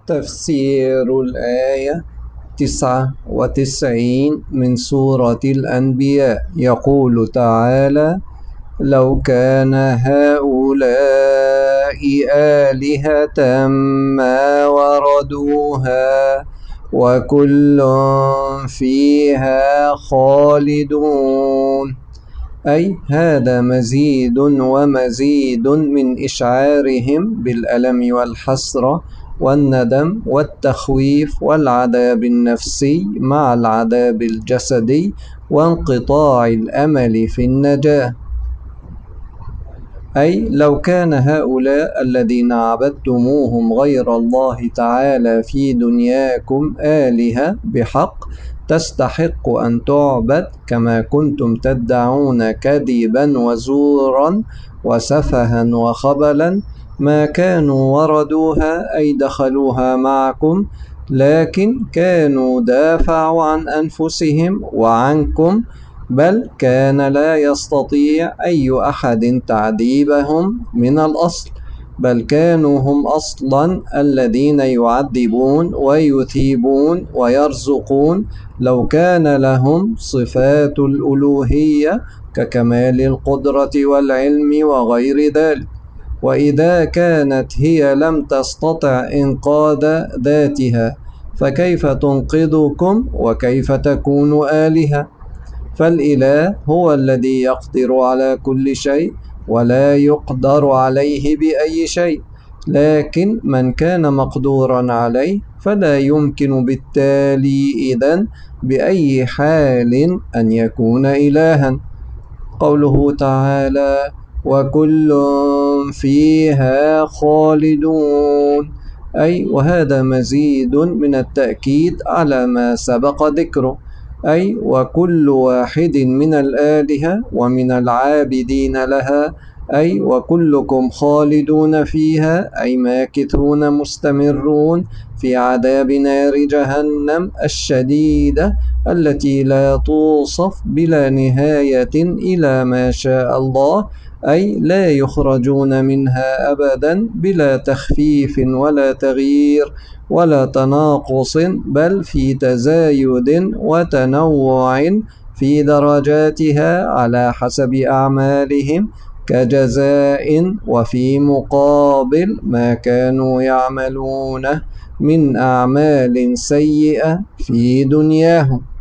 تفسير الآية 99 من سورة الأنبياء. يقول تعالى: لو كان هؤلاء آلهة ما وردوها وكل فيها خالدون. أي هذا مزيد ومزيد من إشعارهم بالألم والحسرة والندم والتخويف والعذاب النفسي مع العذاب الجسدي وانقطاع الأمل في النجاة. أي لو كان هؤلاء الذين عبدتموهم غير الله تعالى في دنياكم آلهة بحق تستحق أن تعبد كما كنتم تدعون كذبا وزورا وسفها وخبلا، ما كانوا وردوها أي دخلوها معكم، لكن كانوا دافعوا عن أنفسهم وعنكم، بل كان لا يستطيع أي أحد تعذيبهم من الأصل، بل كانوا هم أصلا الذين يعذبون ويثيبون ويرزقون لو كان لهم صفات الألوهية ككمال القدرة والعلم وغير ذلك. وإذا كانت هي لم تستطع إنقاذ ذاتها فكيف تنقذكم وكيف تكون آلهة؟ فالإله هو الذي يقدر على كل شيء ولا يقدر عليه بأي شيء، لكن من كان مقدورا عليه فلا يمكن بالتالي إذن بأي حال أن يكون إلها. قوله تعالى: وكل فيها خالدون، أي وهذا مزيد من التأكيد على ما سبق ذكره، أي وكل واحد من الآلهة ومن العابدين لها، أي وكلكم خالدون فيها، أي ماكثون مستمرون في عذاب نار جهنم الشديدة التي لا توصف بلا نهاية إلى ما شاء الله، أي لا يخرجون منها أبدا بلا تخفيف ولا تغيير ولا تناقص، بل في تزايد وتنوع في درجاتها على حسب أعمالهم كجزاء وفي مقابل ما كانوا يعملونه من أعمال سيئة في دنياهم.